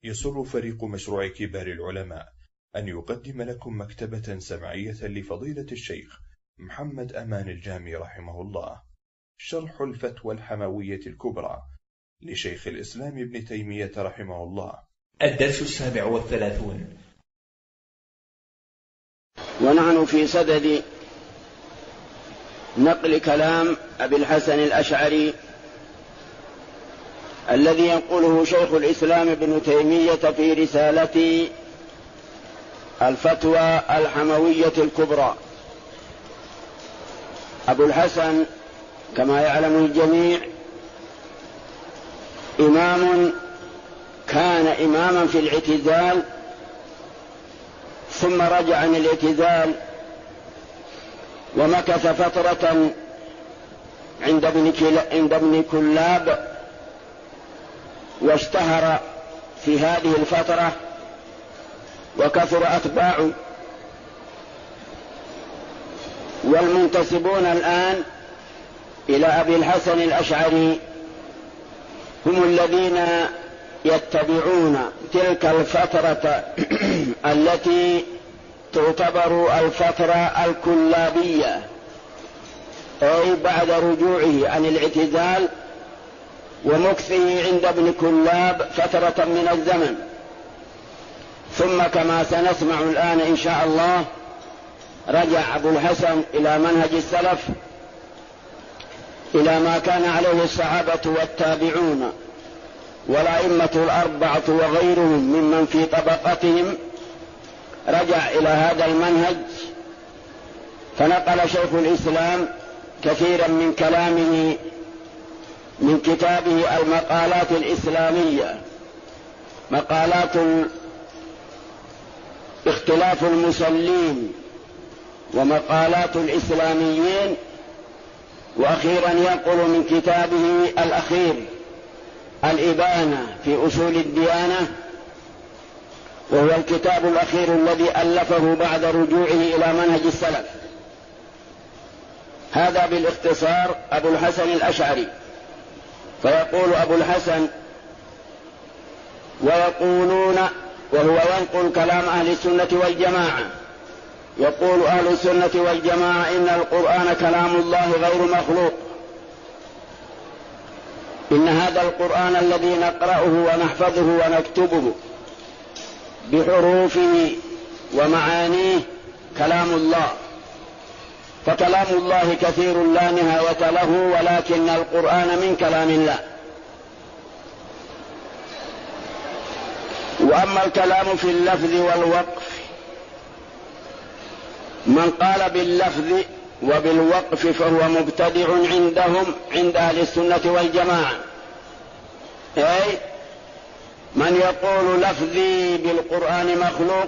يسر فريق مشروع كبار العلماء أن يقدم لكم مكتبة سمعية لفضيلة الشيخ محمد أمان الجامي رحمه الله، شرح الفتوى الحموية الكبرى لشيخ الإسلام ابن تيمية رحمه الله. الدرس 37. ونحن في صدد نقل كلام أبي الحسن الأشعري الذي ينقله شيخ الإسلام ابن تيمية في رسالة الفتوى الحموية الكبرى. أبو الحسن كما يعلم الجميع إمام كان إماما في الاعتزال، ثم رجع عن الاعتزال ومكث فترة عند ابن كلاب، واشتهر في هذه الفترة وكثر أتباعه. والمنتسبون الآن إلى أبي الحسن الأشعري هم الذين يتبعون تلك الفترة التي تعتبر الفترة الكلابية، أي بعد رجوعه عن الاعتزال ومكثه عند ابن كلاب فترة من الزمن. ثم كما سنسمع الآن إن شاء الله رجع أبو الحسن إلى منهج السلف، إلى ما كان عليه الصحابة والتابعون والأئمة الأربعة وغيرهم ممن في طبقتهم، رجع إلى هذا المنهج. فنقل شيخ الإسلام كثيرا من كلامه من كتابه المقالات الإسلامية، مقالات اختلاف المصلين ومقالات الإسلاميين، وأخيرا ينقل من كتابه الأخير الإبانة في أصول الديانة، وهو الكتاب الأخير الذي ألفه بعد رجوعه إلى منهج السلف. هذا بالاختصار أبو الحسن الأشعري. فيقول أبو الحسن: ويقولون، وهو ينقل كلام أهل السنة والجماعة، يقول أهل السنة والجماعة إن القرآن كلام الله غير مخلوق، إن هذا القرآن الذي نقرأه ونحفظه ونكتبه بحروفه ومعانيه كلام الله، فكلام الله كثير لا نهاية له، ولكن القرآن من كلام الله. وأما الكلام في اللفظ والوقف، من قال باللفظ وبالوقف فهو مبتدع عندهم، عند أهل السنة والجماعة، أي من يقول لفظي بالقرآن مخلوق،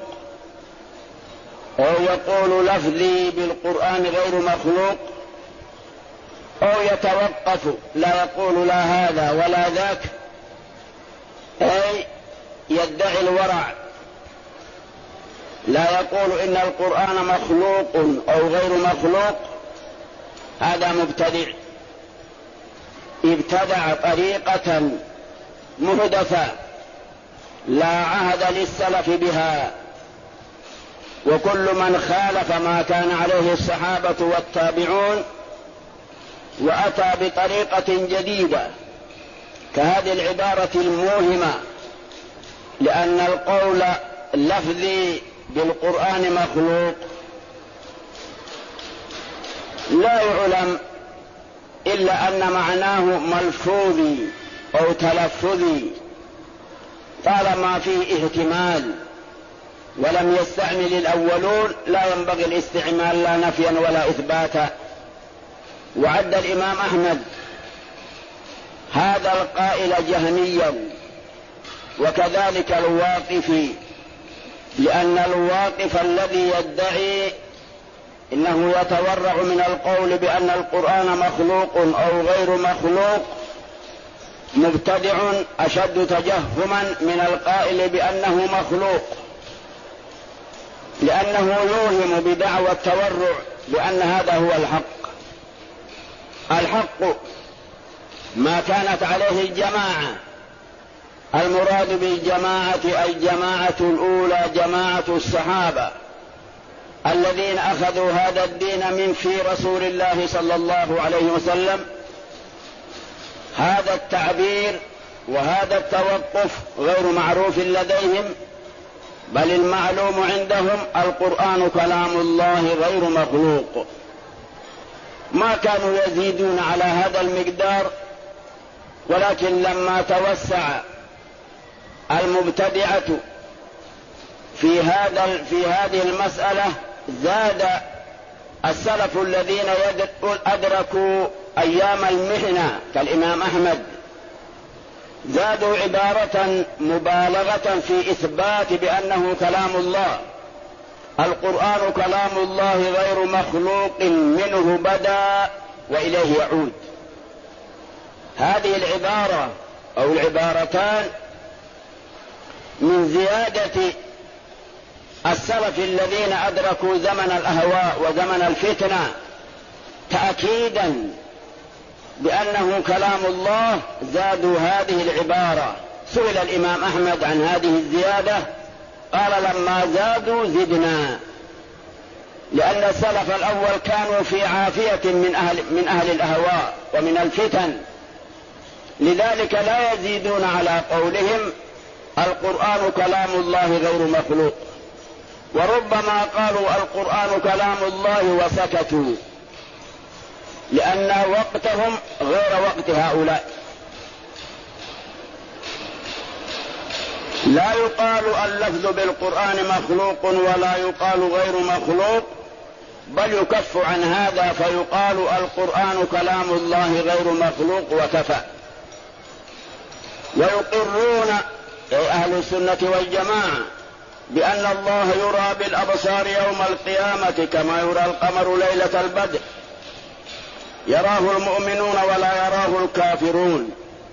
أو يقول لفظي بالقرآن غير مخلوق، أو يتوقف لا يقول لا هذا ولا ذاك، أي يدعي الورع، لا يقول إن القرآن مخلوق أو غير مخلوق، هذا مبتدع، ابتدع طريقة محدثة لا عهد للسلف بها. وكل من خالف ما كان عليه الصحابة والتابعون وأتى بطريقة جديدة كهذه العبارة الموهمة، لأن القول اللفظي بالقرآن مخلوق لا يعلم إلا أن معناه ملفوظي أو تلفظي، طالما فيه احتمال ولم يستعمل الأولون لا ينبغي الاستعمال لا نفيا ولا إثباتا. وعد الإمام أحمد هذا القائل جهميا، وكذلك الواقفي، لأن الواقف الذي يدعي إنه يتورع من القول بأن القرآن مخلوق أو غير مخلوق مبتدع أشد تجهما من القائل بأنه مخلوق، لأنه يوهم بدعوى التورع بأن هذا هو الحق. الحق ما كانت عليه الجماعة المراد بالجماعة أي الجماعة الأولى جماعة الصحابة الذين أخذوا هذا الدين من في رسول الله صلى الله عليه وسلم. هذا التعبير وهذا التوقف غير معروف لديهم، بل المعلوم عندهم القرآن كلام الله غير مخلوق. ما كانوا يزيدون على هذا المقدار، ولكن لما توسع المبتدعة في هذه المسألة زاد السلف الذين أدركوا أيام المحنة كالإمام أحمد، زادوا عبارة مبالغة في إثبات بأنه كلام الله. القرآن كلام الله غير مخلوق، منه بدأ وإليه يعود. هذه العبارة أو العبارتان من زيادة السلف الذين أدركوا زمن الأهواء وزمن الفتنة تأكيدا بأنه كلام الله، زادوا هذه العبارة. سئل الإمام أحمد عن هذه الزيادة قال لما زادوا زدنا، لأن السلف الأول كانوا في عافية من أهل الأهواء ومن الفتن، لذلك لا يزيدون على قولهم القرآن كلام الله غير مخلوق. وربما قالوا القرآن كلام الله وسكتوا، لأن وقتهم غير وقت هؤلاء. لا يقال اللفظ بالقرآن مخلوق ولا يقال غير مخلوق، بل يكف عن هذا فيقال القرآن كلام الله غير مخلوق وكفى. ويقرون أهل السنة والجماعة بأن الله يرى بالأبصار يوم القيامة كما يرى القمر ليلة البدر، يراه المؤمنون ولا يراه الكافرون.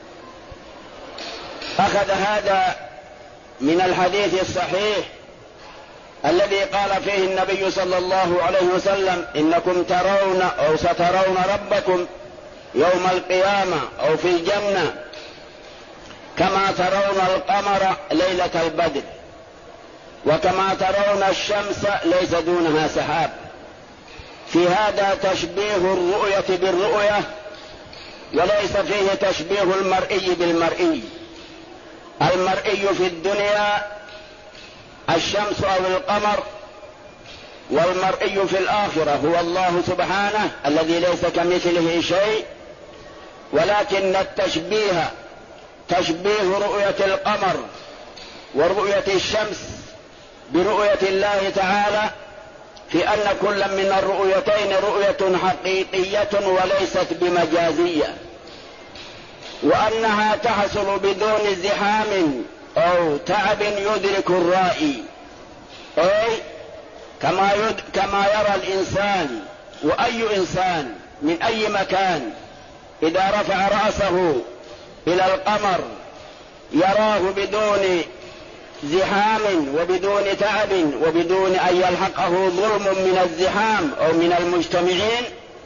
أخذ هذا من الحديث الصحيح الذي قال فيه النبي صلى الله عليه وسلم إنكم ترون أو سترون ربكم يوم القيامة أو في الجنة كما ترون القمر ليلة البدر، وكما ترون الشمس ليس دونها سحاب. في هذا تشبيه الرؤية بالرؤية، وليس فيه تشبيه المرئي بالمرئي. المرئي في الدنيا الشمس أو القمر، والمرئي في الآخرة هو الله سبحانه الذي ليس كمثله شيء. ولكن التشبيه تشبيه رؤية القمر ورؤية الشمس برؤية الله تعالى، في أن كل من الرؤيتين رؤية حقيقية وليست بمجازية، وأنها تحصل بدون زحام أو تعب يدرك الرائي، أي كما يرى الإنسان، وأي إنسان من أي مكان إذا رفع رأسه إلى القمر يراه بدون زحام وبدون تعب وبدون أن يلحقه ظلم من الزحام أو من المجتمعين.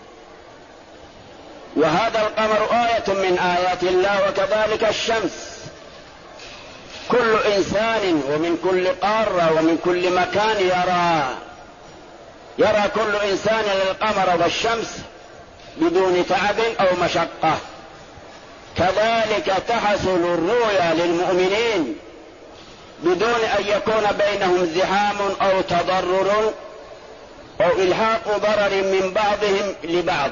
وهذا القمر آية من آيات الله، وكذلك الشمس. كل إنسان ومن كل قارة ومن كل مكان يرى كل إنسان القمر والشمس بدون تعب أو مشقة. كذلك تحصل الرؤيا للمؤمنين بدون أن يكون بينهم زحام أو تضرر أو إلحاق ضرر من بعضهم لبعض.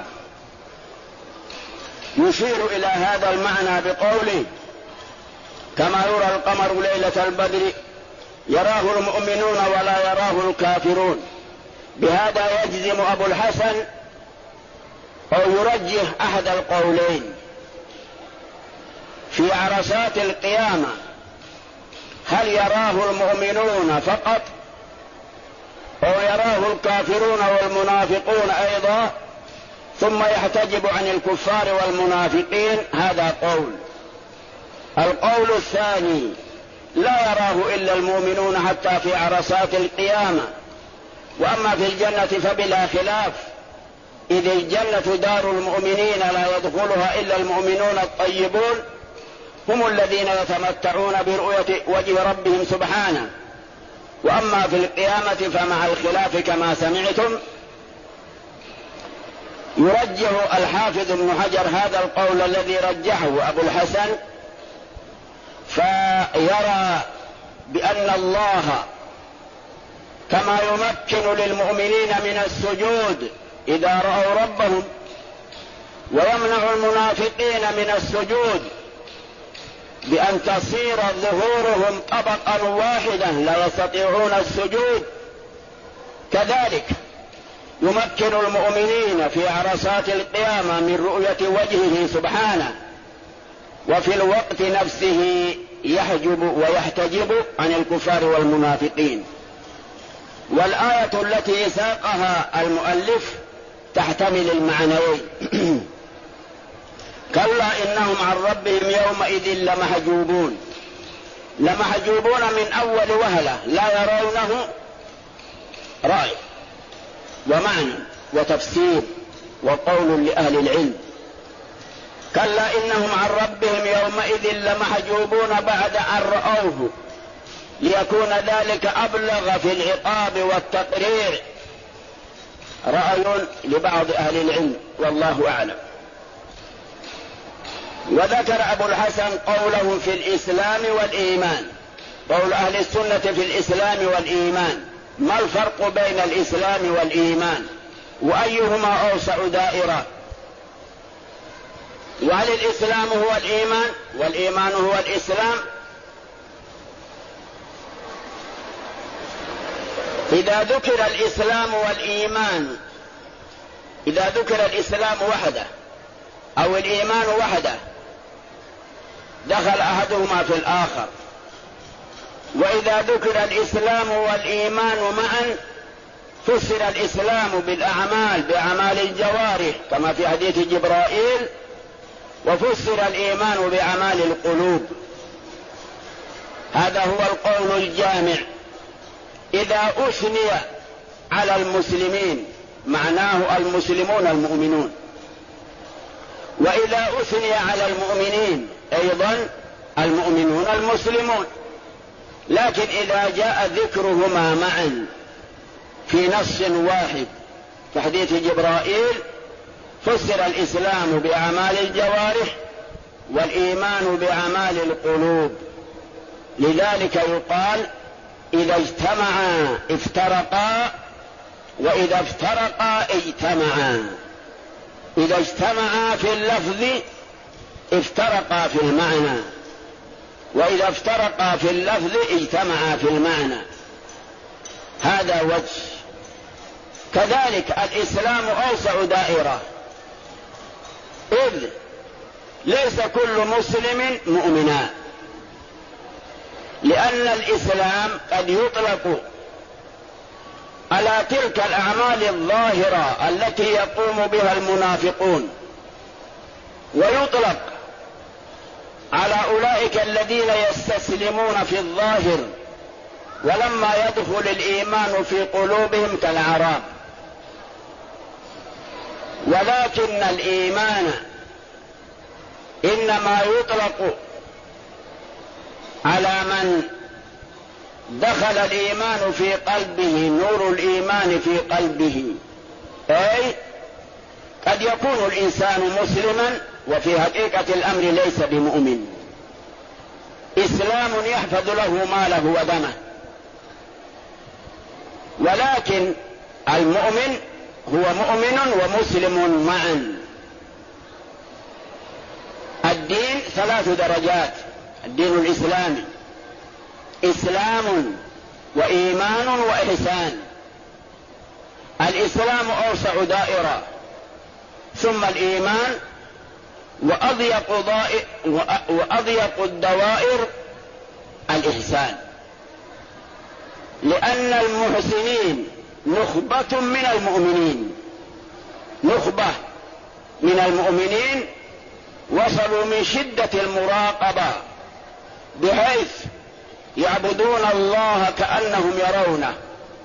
يشير إلى هذا المعنى بقوله كما يرى القمر ليلة البدر يراه المؤمنون ولا يراه الكافرون. بهذا يجزم أبو الحسن أو يرجح أحد القولين في عرصات القيامة، هل يراه المؤمنون فقط أو يراه الكافرون والمنافقون أيضا ثم يحتجب عن الكفار والمنافقين؟ هذا قول. القول الثاني لا يراه إلا المؤمنون حتى في عرصات القيامة، وأما في الجنة فبلا خلاف، إذ الجنة دار المؤمنين لا يدخلها إلا المؤمنون الطيبون، هم الذين يتمتعون برؤية وجه ربهم سبحانه. وأما في القيامة فمع الخلاف كما سمعتم، يرجح الحافظ ابن حجر هذا القول الذي رجحه أبو الحسن، فيرى بأن الله كما يمكن للمؤمنين من السجود إذا رأوا ربهم، ويمنع المنافقين من السجود بأن تصير ظهورهم طبقا واحدا لا يستطيعون السجود، كذلك يمكن المؤمنين في عرصات القيامة من رؤية وجهه سبحانه، وفي الوقت نفسه يحجب ويحتجب عن الكفار والمنافقين. والآية التي ساقها المؤلف تحتمل المعنيين. كلا إنهم عن ربهم يومئذ لمحجوبون من أول وهلة لا يرونه رأي ومعنى وتفسير وقول لأهل العلم. كلا إنهم عن ربهم يومئذ لمحجوبون بعد أن رأوه، ليكون ذلك أبلغ في العقاب والتقرير. رأي لبعض أهل العلم والله أعلم. وذكر أبو الحسن قوله في الإسلام والإيمان، قول أهل السنة في الإسلام والإيمان. ما الفرق بين الإسلام والإيمان؟ وأيهما أوسع دائرة؟ وهل الإسلام هو الإيمان والإيمان هو الإسلام؟ إذا ذكر الإسلام والإيمان، إذا ذكر الإسلام وحده أو الإيمان وحده دخل أحدهما في الآخر. وإذا ذكر الإسلام والإيمان معا فسر الإسلام بالأعمال بأعمال الجوارح كما في حديث جبرائيل، وفسر الإيمان بأعمال القلوب. هذا هو القول الجامع. إذا أثني على المسلمين معناه المسلمون المؤمنون، وإذا أثني على المؤمنين أيضا المؤمنون المسلمون. لكن إذا جاء ذكرهما معا في نص واحد في حديث جبرائيل فسر الإسلام بأعمال الجوارح والإيمان بأعمال القلوب. لذلك يقال إذا اجتمعا افترقا وإذا افترقا اجتمعا. إذا اجتمعا في اللفظ افترقا في المعنى، وإذا افترقا في اللفظ اجتمعا في المعنى. هذا وجه. كذلك الإسلام أوسع دائرة، إذ ليس كل مسلم مؤمنا، لأن الإسلام قد يطلق على تلك الأعمال الظاهرة التي يقوم بها المنافقون، ويطلق على أولئك الذين يستسلمون في الظاهر ولما يدخل الإيمان في قلوبهم كالأعراب. ولكن الإيمان إنما يطلق على من دخل الإيمان في قلبه، نور الإيمان في قلبه. أي قد يكون الإنسان مسلما وفي حقيقة الأمر ليس بمؤمن. إسلام يحفظ له ماله ودمه، ولكن المؤمن هو مؤمن ومسلم معا. الدين 3 درجات. الدين الإسلامي إسلام وإيمان وإحسان. الإسلام أوسع دائرة، ثم الإيمان، وأضيق الدوائر الإحسان. لأن المحسنين نخبة من المؤمنين، نخبة من المؤمنين وصلوا من شدة المراقبة بحيث يعبدون الله كأنهم يرونه.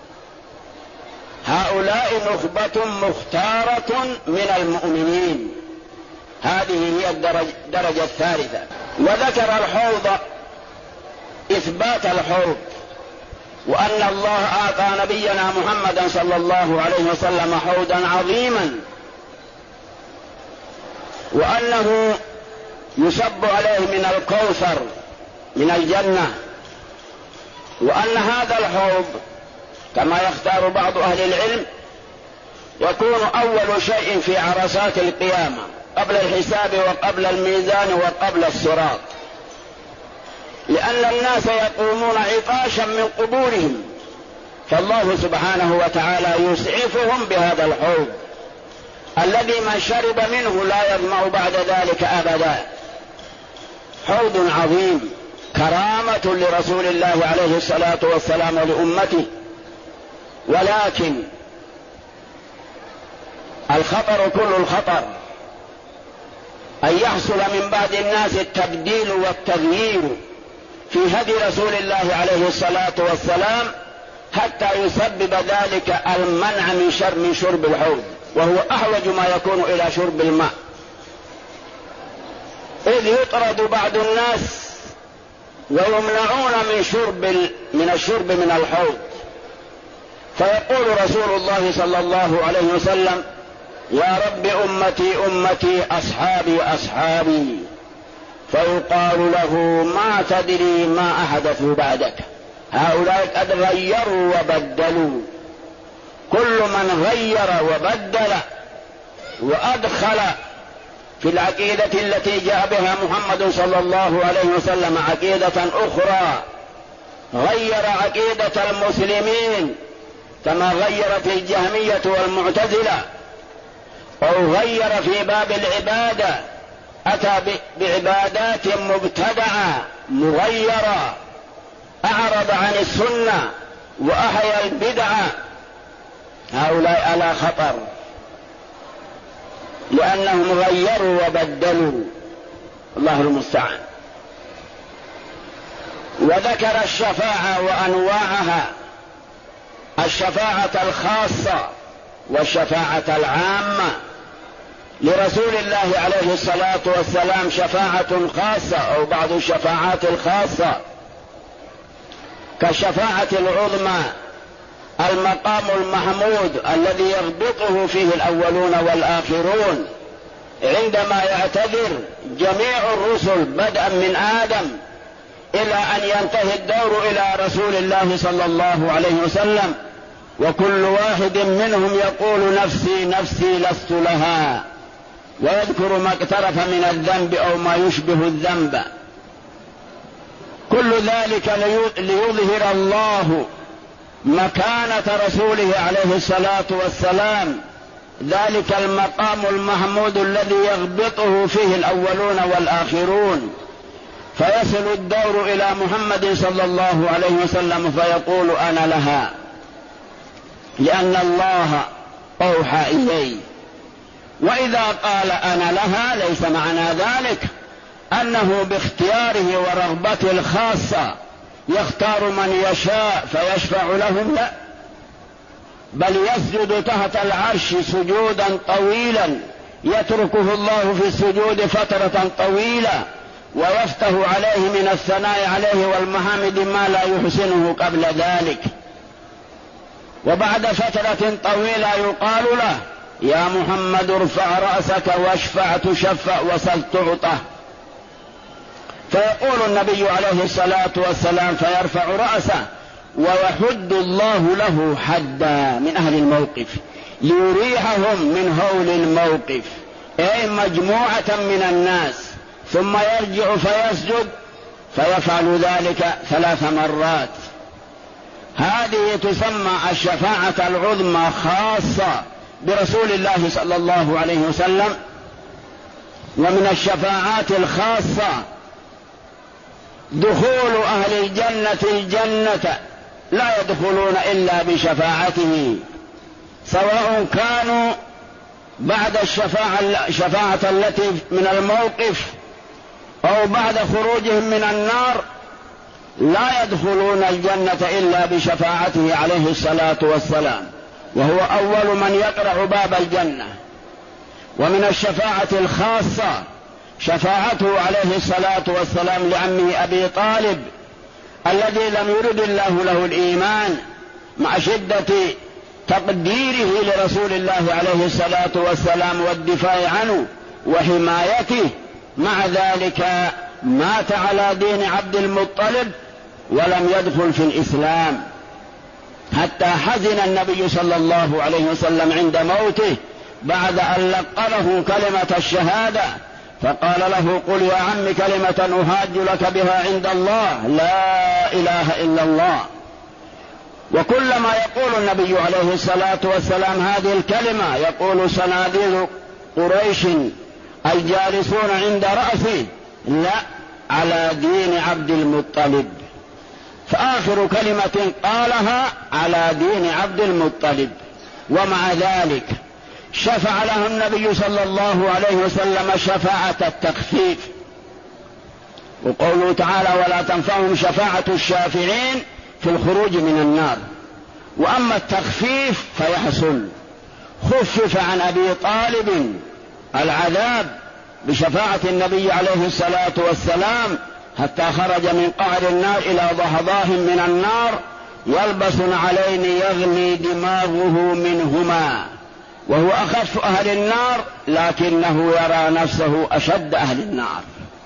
هؤلاء نخبة مختارة من المؤمنين. هذه هي الدرجة الثالثة. وذكر الحوض إثبات الحوض، وأن الله أعطى نبينا محمدا صلى الله عليه وسلم حوضا عظيما، وأنه يصب عليه من الكوثر من الجنة، وأن هذا الحوض كما يختار بعض أهل العلم يكون أول شيء في عرصات القيامة قبل الحساب وقبل الميزان وقبل الصراط، لأن الناس يقومون عطاشا من قبورهم، فالله سبحانه وتعالى يسعفهم بهذا الحوض الذي من شرب منه لا يظمأ بعد ذلك أبدا. حوض عظيم كرامة لرسول الله عليه الصلاة والسلام ولأمته، ولكن الخطر كل الخطر أن يحصل من بعض الناس التبديل والتغيير في هدي رسول الله عليه الصلاة والسلام حتى يسبب ذلك المنع من شرب الحوض، وهو أحوج ما يكون إلى شرب الماء، إذ يطرد بعض الناس ويمنعون من الشرب من الحوض. فيقول رسول الله صلى الله عليه وسلم: يا رب أمتي أمتي أصحابي أصحابي، فيقال له: ما تدري ما أحدثوا بعدك، هؤلاء قد غيروا وبدلوا. كل من غير وبدل وأدخل في العقيدة التي جاء بها محمد صلى الله عليه وسلم عقيدة أخرى، غير عقيدة المسلمين كما غيرت الجهمية والمعتزلة، أو غير في باب العبادة، أتى بعبادات مبتدعة مغيرة، أعرض عن السنة وأحيا البدعة، هؤلاء على خطر، لأنهم غيروا وبدلوا، الله المستعان. وذكر الشفاعة وأنواعها: الشفاعة الخاصة والشفاعة العامة. لرسول الله عليه الصلاة والسلام شفاعة خاصة أو بعض الشفاعات الخاصة كالشفاعة العظمى، المقام المحمود الذي يربطه فيه الأولون والآخرون، عندما يعتذر جميع الرسل بدءا من آدم إلى أن ينتهي الدور إلى رسول الله صلى الله عليه وسلم، وكل واحد منهم يقول: نفسي نفسي لست لها، ويذكر ما اقترف من الذنب أو ما يشبه الذنب. كل ذلك ليظهر الله مكانة رسوله عليه الصلاة والسلام، ذلك المقام المحمود الذي يغبطه فيه الأولون والآخرون، فيصل الدور إلى محمد صلى الله عليه وسلم فيقول: أنا لها، لأن الله أوحى إلي. وإذا قال أنا لها ليس معنى ذلك أنه باختياره ورغبته الخاصة يختار من يشاء فيشفع لهم، لا، بل يسجد تحت العرش سجودا طويلا يتركه الله في السجود فترة طويلة، ويفتح عليه من الثناء عليه والمحامد ما لا يحسنه قبل ذلك، وبعد فترة طويلة يقال له: يا محمد ارفع رأسك واشفع تشفع وسل تعطى. فيقول النبي عليه الصلاة والسلام فيرفع رأسه، ويحد الله له حدا من أهل الموقف ليريحهم من هول الموقف، أي مجموعة من الناس، ثم يرجع فيسجد فيفعل ذلك 3 مرات. هذه تسمى الشفاعة العظمى خاصة برسول الله صلى الله عليه وسلم. ومن الشفاعات الخاصة دخول أهل الجنة الجنة، لا يدخلون إلا بشفاعته، سواء كانوا بعد الشفاعة التي من الموقف أو بعد خروجهم من النار، لا يدخلون الجنة إلا بشفاعته عليه الصلاة والسلام، وهو أول من يقرع باب الجنة. ومن الشفاعة الخاصة شفاعته عليه الصلاة والسلام لعمه أبي طالب الذي لم يرد الله له الإيمان مع شدة تقديره لرسول الله عليه الصلاة والسلام والدفاع عنه وحمايته، مع ذلك مات على دين عبد المطلب ولم يدخل في الإسلام، حتى حزن النبي صلى الله عليه وسلم عند موته بعد أن لقنه كلمة الشهادة، فقال له: قل يا عم كلمة أهاج لك بها عند الله، لا إله إلا الله. وكلما يقول النبي عليه الصلاة والسلام هذه الكلمة يقول صناديد قريش الجالسون عند رأسه: لا، على دين عبد المطلب. فآخر كلمة قالها على دين عبد المطلب. ومع ذلك شفع له النبي صلى الله عليه وسلم شفاعة التخفيف، وقوله تعالى: ولا تنفعهم شفاعة الشافعين في الخروج من النار. وأما التخفيف فيحصل، خفف عن أبي طالب العذاب بشفاعة النبي عليه الصلاة والسلام حتى خرج من قعر النار إلى ضحضاه من النار يلبس علين يغلي دماغه منهما، وهو أخف أهل النار لكنه يرى نفسه أشد أهل النار.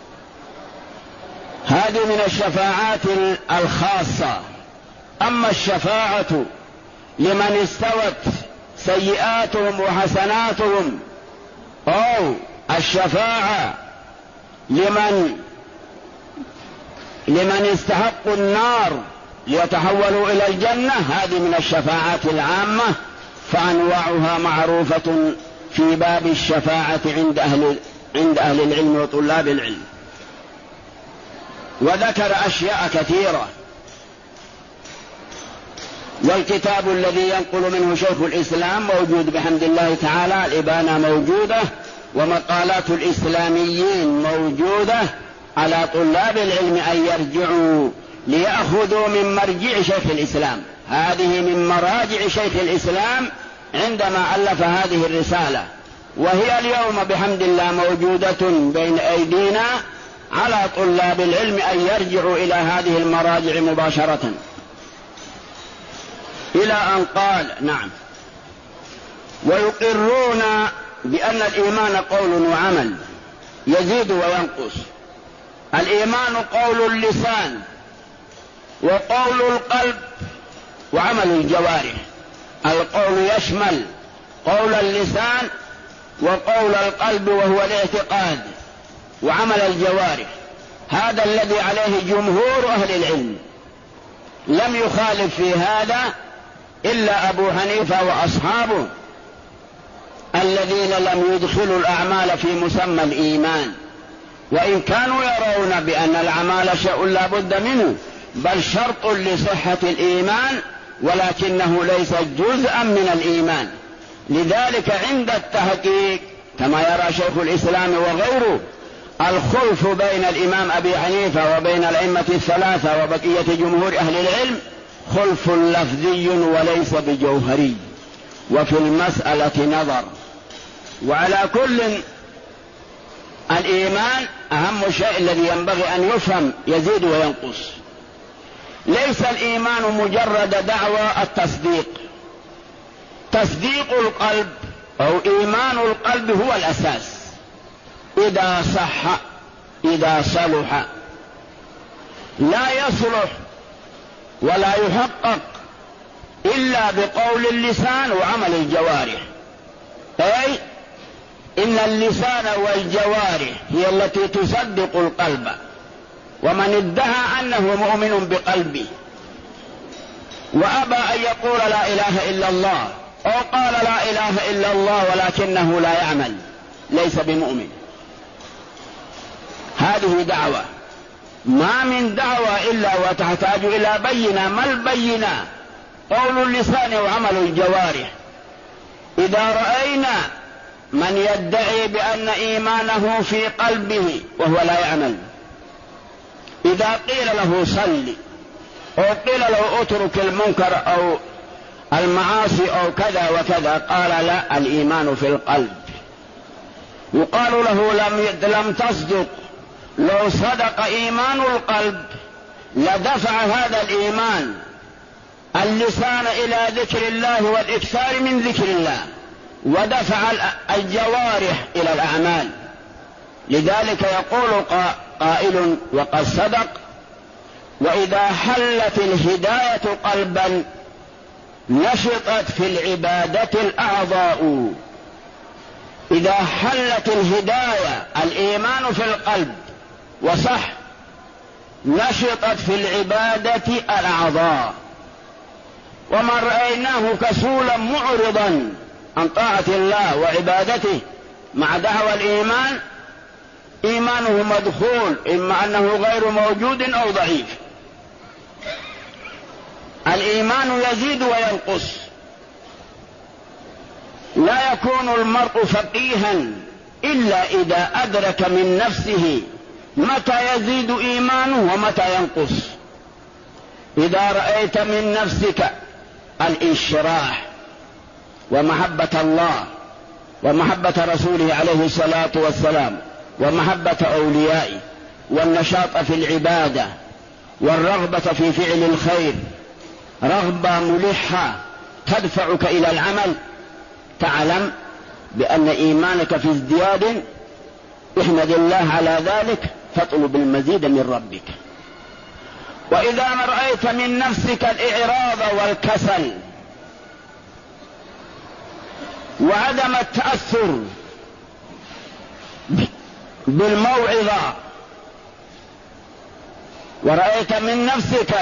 هذه من الشفاعات الخاصة. أما الشفاعة لمن استوت سيئاتهم وحسناتهم، أو الشفاعة لمن استحقوا النار ليتحولوا إلى الجنة، هذه من الشفاعات العامة، فأنواعها معروفة في باب الشفاعة عند أهل العلم وطلاب العلم. وذكر أشياء كثيرة، والكتاب الذي ينقل منه شيخ الإسلام موجود بحمد الله تعالى، الإبانة موجودة، ومقالات الإسلاميين موجودة، على طلاب العلم أن يرجعوا ليأخذوا من مرجع شيخ الإسلام. هذه من مراجع شيخ الإسلام عندما ألف هذه الرسالة، وهي اليوم بحمد الله موجودة بين أيدينا، على طلاب العلم أن يرجعوا إلى هذه المراجع مباشرة. إلى أن قال: نعم، ويقرون بأن الإيمان قول وعمل يزيد وينقص. الإيمان قول اللسان وقول القلب وعمل الجوارح. القول يشمل قول اللسان وقول القلب وهو الاعتقاد، وعمل الجوارح. هذا الذي عليه جمهور أهل العلم، لم يخالف في هذا إلا أبو حنيفة وأصحابه الذين لم يدخلوا الأعمال في مسمى الإيمان، وإن كانوا يرون بأن الأعمال شيء لا بد منه، بل شرط لصحة الإيمان، ولكنه ليس جزءا من الإيمان. لذلك عند التحقيق كما يرى شيخ الإسلام وغيره الخلف بين الإمام أبي حنيفة وبين الأئمة الثلاثة وبقية جمهور أهل العلم خلف لفظي وليس بجوهري، وفي المسألة نظر. وعلى كل الإيمان أهم شيء الذي ينبغي أن يفهم يزيد وينقص. ليس الإيمان مجرد دعوى التصديق. تصديق القلب أو إيمان القلب هو الأساس، إذا صح إذا صلح لا يصلح ولا يحقق إلا بقول اللسان وعمل الجوارح. أي إن اللسان والجوارح هي التي تصدق القلب، ومن ادعى أنه مؤمن بقلبه وأبى أن يقول لا إله إلا الله أو قال لا إله إلا الله ولكنه لا يعمل ليس بمؤمن. هذه دعوة، ما من دعوة إلا وتحتاج إلى بينة. ما البينة؟ قول اللسان وعمل الجوارح. إذا رأينا من يدعي بأن إيمانه في قلبه وهو لا يعمل، إذا قيل له صل أو قيل له اترك المنكر أو المعاصي أو كذا وكذا، قال لا، الإيمان في القلب. يقال له لم تصدق، لو صدق إيمان القلب لدفع هذا الإيمان اللسان إلى ذكر الله والإكثار من ذكر الله، ودفع الجوارح إلى الأعمال. لذلك يقول قائل وقد صدق: وإذا حلت الهداية قلبا نشطت في العبادة الأعضاء. إذا حلت الهداية الإيمان في القلب وصح نشطت في العبادة الأعضاء. ومن رأيناه كسولا معرضا عن طاعة الله وعبادته مع دعوى الإيمان إيمانه مدخول، إما أنه غير موجود أو ضعيف. الإيمان يزيد وينقص، لا يكون المرء فقيها إلا إذا أدرك من نفسه متى يزيد إيمانه ومتى ينقص. إذا رأيت من نفسك الانشراح ومحبة الله ومحبة رسوله عليه الصلاة والسلام ومحبة أوليائه والنشاط في العبادة والرغبة في فعل الخير، رغبة ملحة تدفعك إلى العمل، تعلم بأن إيمانك في ازدياد. احمد الله على ذلك، فاطلب المزيد من ربك. وإذا ما رأيت من نفسك الإعراض والكسل وعدم التأثر بالموعظة، ورأيت من نفسك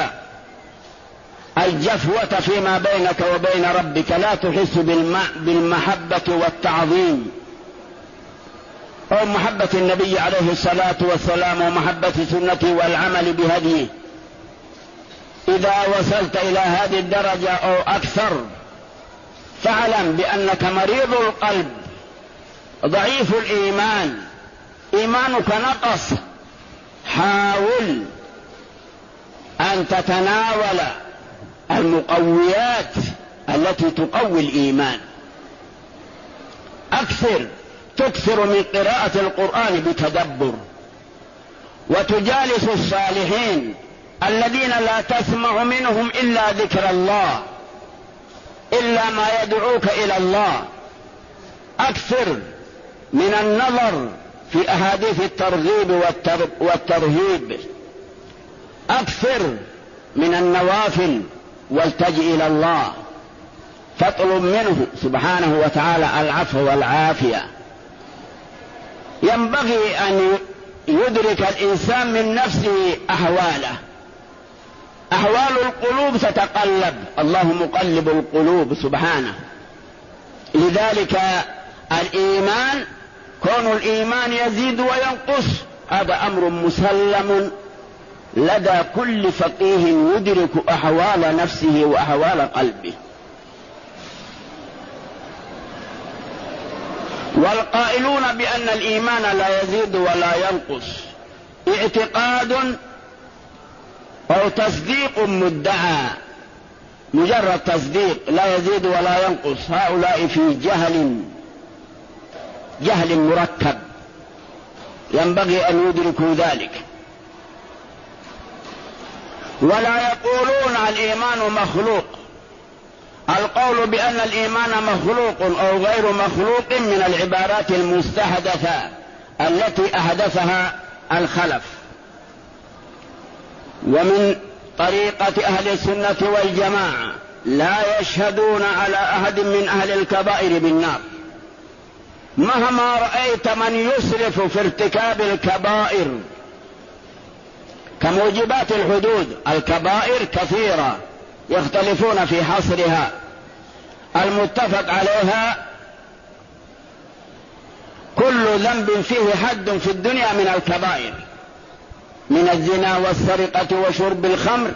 الجفوة فيما بينك وبين ربك، لا تحس بالمحبة والتعظيم أو محبة النبي عليه الصلاة والسلام ومحبة سنته والعمل بهديه، إذا وصلت إلى هذه الدرجة أو أكثر فاعلم بأنك مريض القلب ضعيف الإيمان، إيمانك نقص. حاول أن تتناول المقويات التي تقوي الإيمان. تكثر من قراءة القرآن بتدبر، وتجالس الصالحين الذين لا تسمع منهم إلا ذكر الله، إلا ما يدعوك إلى الله. أكثر من النظر في أحاديث الترغيب والترهيب، أكثر من النوافل، والتجئ إلى الله، فاطلب منه سبحانه وتعالى العفو والعافية. ينبغي أن يدرك الإنسان من نفسه أحواله. أحوال القلوب تتقلب، الله مقلب القلوب سبحانه. لذلك الإيمان، كون الإيمان يزيد وينقص، هذا أمر مسلم لدى كل فقيه يدرك أحوال نفسه وأحوال قلبه. والقائلون بأن الإيمان لا يزيد ولا ينقص اعتقاد أو تصديق مدعى، مجرد تصديق، لا يزيد ولا ينقص. هؤلاء في جهل مركب، ينبغي أن يدركوا ذلك. ولا يقولون الإيمان مخلوق. القول بأن الإيمان مخلوق أو غير مخلوق من العبارات المستحدثة التي أحدثها الخلف. ومن طريقة أهل السنة والجماعة لا يشهدون على أحد من أهل الكبائر بالنار. مهما رأيت من يسرف في ارتكاب الكبائر كموجبات الحدود، الكبائر كثيرة يختلفون في حصرها، المتفق عليها كل ذنب فيه حد في الدنيا من الكبائر، من الزنا والسرقة وشرب الخمر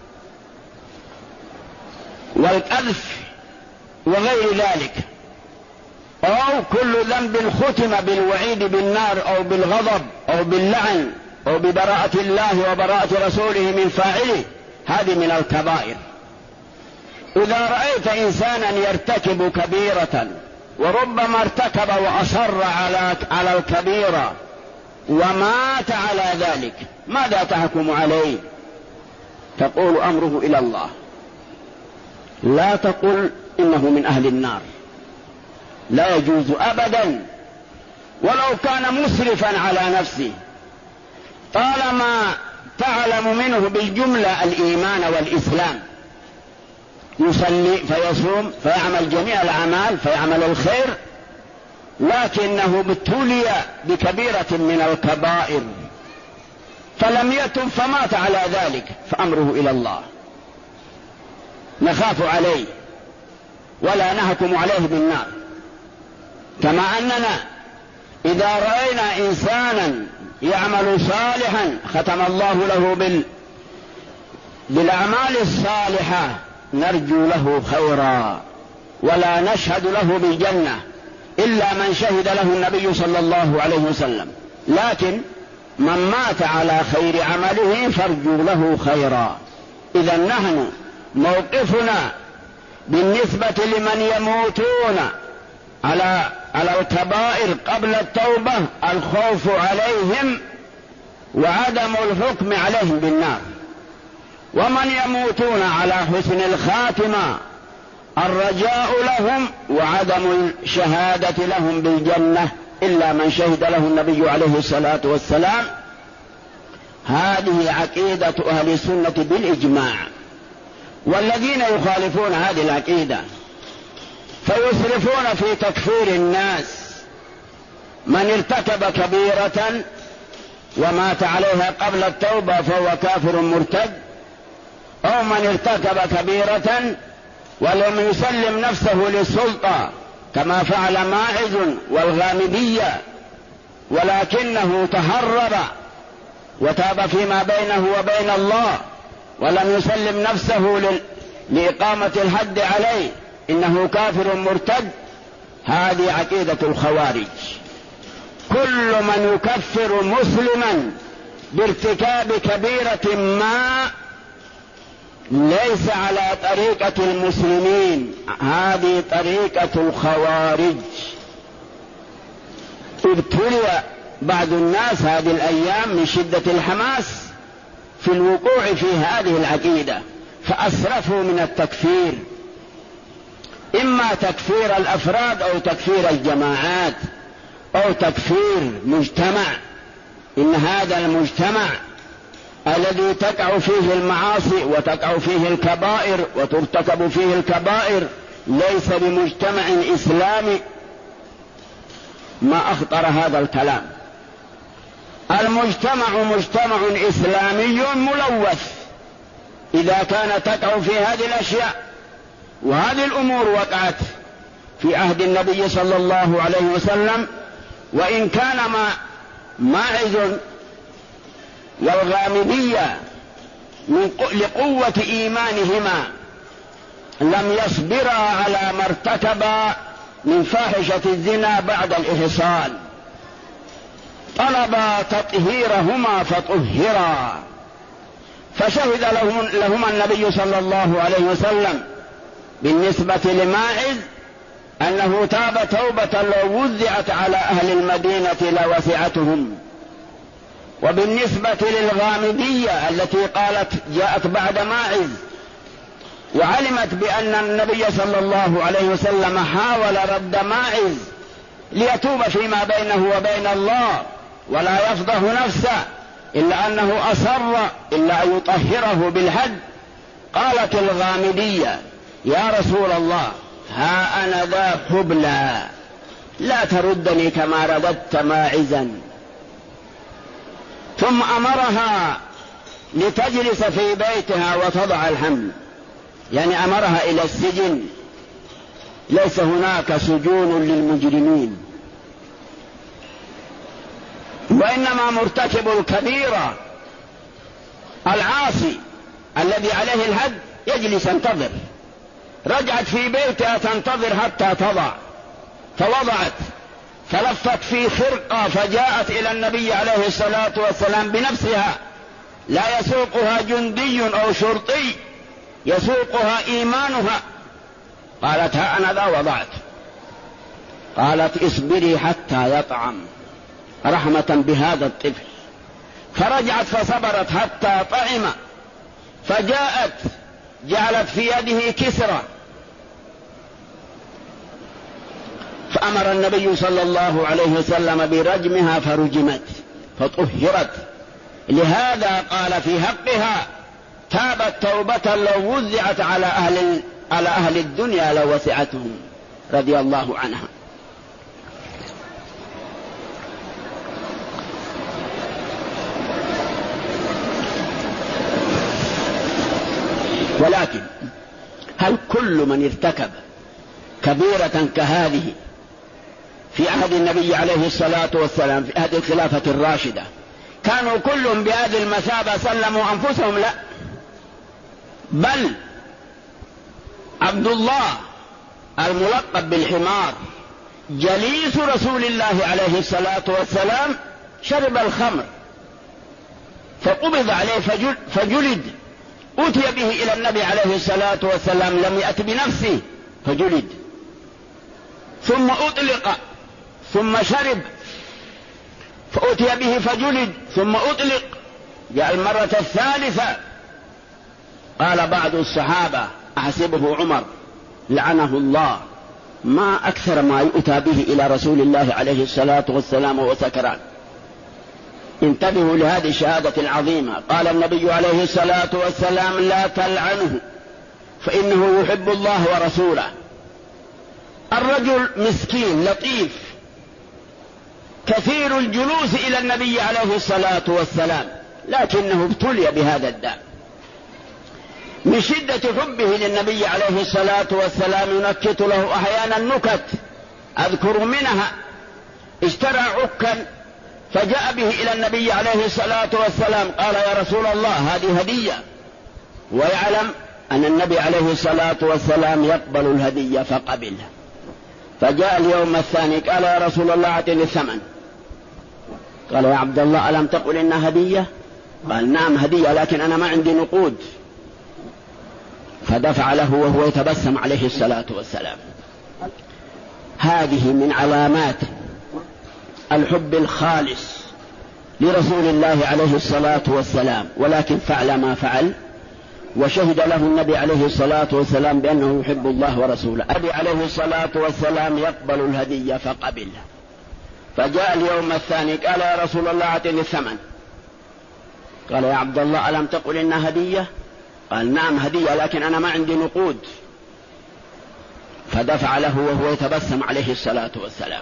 والقذف وغير ذلك، أو كل ذنب ختم بالوعيد بالنار أو بالغضب أو باللعن أو ببراءة الله وبراءة رسوله من فاعله، هذه من الكبائر. إذا رأيت إنسانا يرتكب كبيرة وربما ارتكب وأصر على الكبيرة ومات على ذلك، ماذا تحكم عليه؟ تقول أمره إلى الله، لا تقل إنه من أهل النار، لا يجوز أبدا ولو كان مسرفا على نفسه، طالما تعلم منه بالجملة الإيمان والإسلام، يصلي فيصوم فيعمل جميع الأعمال فيعمل الخير، لكنه ابتلي بكبيرة من الكبائر فلم يتب فمات على ذلك، فأمره إلى الله، نخاف عليه ولا نحكم عليه بالنار. كما أننا إذا رأينا إنسانا يعمل صالحا ختم الله له بالأعمال الصالحة نرجو له خيرا ولا نشهد له بالجنة إلا من شهد له النبي صلى الله عليه وسلم، لكن من مات على خير عمله فارجو له خيرا. إذا نحن موقفنا بالنسبة لمن يموتون على الكبائر قبل التوبة الخوف عليهم وعدم الحكم عليهم بالنار، ومن يموتون على حسن الخاتمة الرجاء لهم وعدم الشهادة لهم بالجنة إلا من شهد له النبي عليه الصلاة والسلام. هذه عقيدة أهل السنة بالإجماع. والذين يخالفون هذه العقيدة فيسرفون في تكفير الناس، من ارتكب كبيرة ومات عليها قبل التوبة فهو كافر مرتد، أو من ارتكب كبيرة ولم يسلم نفسه للسلطة كما فعل ماعز والغامدية، ولكنه تهرب وتاب فيما بينه وبين الله ولم يسلم نفسه لإقامة الحد عليه، إنه كافر مرتد. هذه عقيدة الخوارج. كل من يكفر مسلما بارتكاب كبيرة ما ليس على طريقة المسلمين، هذه طريقة الخوارج. ابتلي بعض الناس هذه الأيام من شدة الحماس في الوقوع في هذه العقيدة، فأسرفوا من التكفير، إما تكفير الأفراد أو تكفير الجماعات أو تكفير مجتمع. إن هذا المجتمع الذي تقع فيه المعاصي وتقع فيه الكبائر وترتكب فيه الكبائر ليس بمجتمع إسلامي. ما أخطر هذا الكلام. المجتمع مجتمع إسلامي ملوث إذا كان تقع في هذه الأشياء، وهذه الأمور وقعت في عهد النبي صلى الله عليه وسلم، وإن كان ماعز والغامدية لقوة إيمانهما لم يصبرا على ما ارتكبا من فاحشة الزنا بعد الإحصان، طلبا تطهيرهما فطهرا، فشهد لهما النبي صلى الله عليه وسلم بالنسبة لماعز أنه تاب توبة لو وزعت على أهل المدينة لوسعتهم. وبالنسبة للغامدية التي قالت جاءت بعد ماعز وعلمت بأن النبي صلى الله عليه وسلم حاول رد ماعز ليتوب فيما بينه وبين الله ولا يفضح نفسه إلا أنه أصر إلا أن يطهره بالحد، قالت الغامدية يا رسول الله ها أنا ذا حبلى لا تردني كما رددت ماعزا، ثم أمرها لتجلس في بيتها وتضع الحمل، يعني أمرها إلى السجن. ليس هناك سجون للمجرمين، وإنما مرتكب الكبيرة العاصي الذي عليه الحد يجلس ينتظر. رجعت في بيتها تنتظر حتى تضع، فوضعت فلفت في خرقة فجاءت إلى النبي عليه الصلاة والسلام بنفسها، لا يسوقها جندي أو شرطي، يسوقها إيمانها. قالت ها أنا ذا وضعت. قالت اصبري حتى يطعم رحمة بهذا الطفل، فرجعت فصبرت حتى طعم، فجاءت جعلت في يده كسرة، فأمر النبي صلى الله عليه وسلم برجمها فرجمت فطهرت. لهذا قال في حقها تابت توبة لو وزعت على أهل الدنيا لو وسعتهم، رضي الله عنها. ولكن هل كل من ارتكب كبيرة كهذه في عهد النبي عليه الصلاة والسلام في عهد الخلافة الراشدة كانوا كلهم بهذه المثابة سلموا أنفسهم؟ لا، بل عبد الله الملقب بالحمار جليس رسول الله عليه الصلاة والسلام شرب الخمر فقبض عليه فجلد، أتي به إلى النبي عليه الصلاة والسلام لم يأت بنفسه فجلد، ثم أطلق ثم شرب فأتي به فجلد ثم أطلق، جاء المرة الثالثة قال بعض الصحابة أحسبه عمر لعنه الله ما أكثر ما يؤتى به إلى رسول الله عليه الصلاة والسلام وهو سكران. انتبهوا لهذه الشهادة العظيمة. قال النبي عليه الصلاة والسلام لا تلعنه فإنه يحب الله ورسوله. الرجل مسكين لطيف كثير الجلوس إلى النبي عليه الصلاة والسلام، لكنه ابتلي بهذا الداء من شدة حبه للنبي عليه الصلاة والسلام. ينكت له أحيانا نكت، أذكر منها اشترى عكا فجاء به إلى النبي عليه الصلاة والسلام قال يا رسول الله هذه هدية، ويعلم أن النبي عليه الصلاة والسلام يقبل الهدية فقبلها. فجاء اليوم الثاني قال يا رسول الله أعطني الثمن. قال يا عبد الله ألم تقل إنها هدية؟ قال نعم هدية لكن أنا ما عندي نقود. فدفع له وهو يتبسم عليه الصلاة والسلام. هذه من علامات الحب الخالص لرسول الله عليه الصلاة والسلام. ولكن فعل ما فعل وشهد له النبي عليه الصلاة والسلام بأنه يحب الله ورسوله. النبي عليه الصلاة والسلام يقبل الهدية فقبلها. فجاء اليوم الثاني قال يا رسول الله أعطني الثمن. قال يا عبد الله ألم تقل إنها هدية؟ قال نعم هدية لكن أنا ما عندي نقود. فدفع له وهو يتبسم عليه الصلاة والسلام.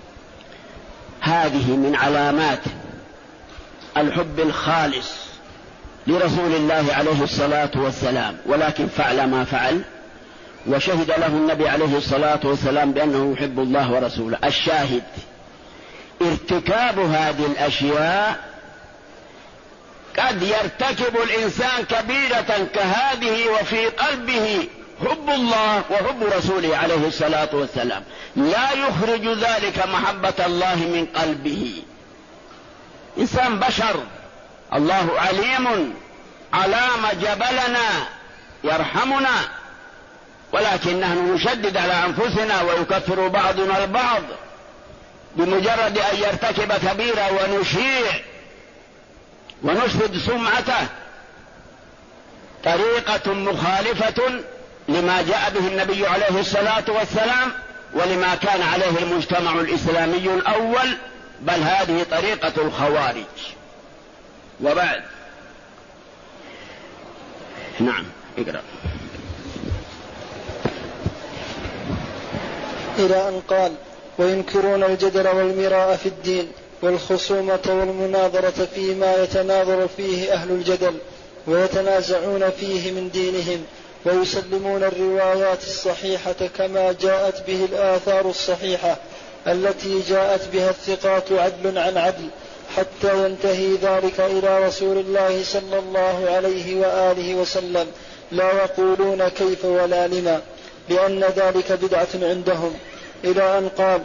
هذه من علامات الحب الخالص لرسول الله عليه الصلاة والسلام. ولكن فعل ما فعل وشهد له النبي عليه الصلاة والسلام بأنه يحب الله ورسوله. الشاهد ارتكاب هذه الأشياء قد يرتكب الإنسان كبيرة كهذه وفي قلبه حب الله وحب رسوله عليه الصلاة والسلام، لا يخرج ذلك محبة الله من قلبه. إنسان بشر، الله عليم على ما جبلنا يرحمنا، ولكن نحن نشدد على أنفسنا ويكفر بعضنا البعض بمجرد أن يرتكب كبيرة ونشيع ونفسد سمعته. طريقة مخالفة لما جاء به النبي عليه الصلاة والسلام ولما كان عليه المجتمع الإسلامي الأول، بل هذه طريقة الخوارج. وبعد نعم اقرأ. إلى أن قال وينكرون الجدل والمراء في الدين والخصومة والمناظرة فيما يتناظر فيه أهل الجدل ويتنازعون فيه من دينهم، ويسلمون الروايات الصحيحة كما جاءت به الآثار الصحيحة التي جاءت بها الثقات عدل عن عدل، حتى ينتهي ذلك إلى رسول الله صلى الله عليه وآله وسلم، لا يقولون كيف ولا لما، لأن ذلك بدعة عندهم. إلى أن قال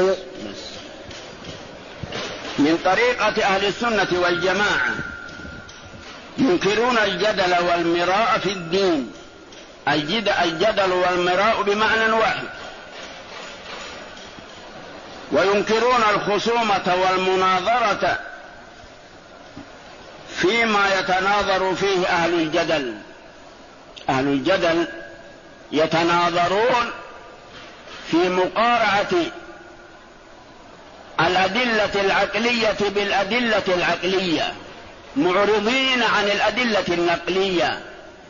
من طريقة أهل السنة والجماعة ينكرون الجدل والمراء في الدين. الجدل والمراء بمعنى واحد، وينكرون الخصومة والمناظرة فيما يتناظر فيه أهل الجدل. أهل الجدل يتناظرون في مقارعة الأدلة العقلية بالأدلة العقلية، معرضين عن الأدلة النقلية،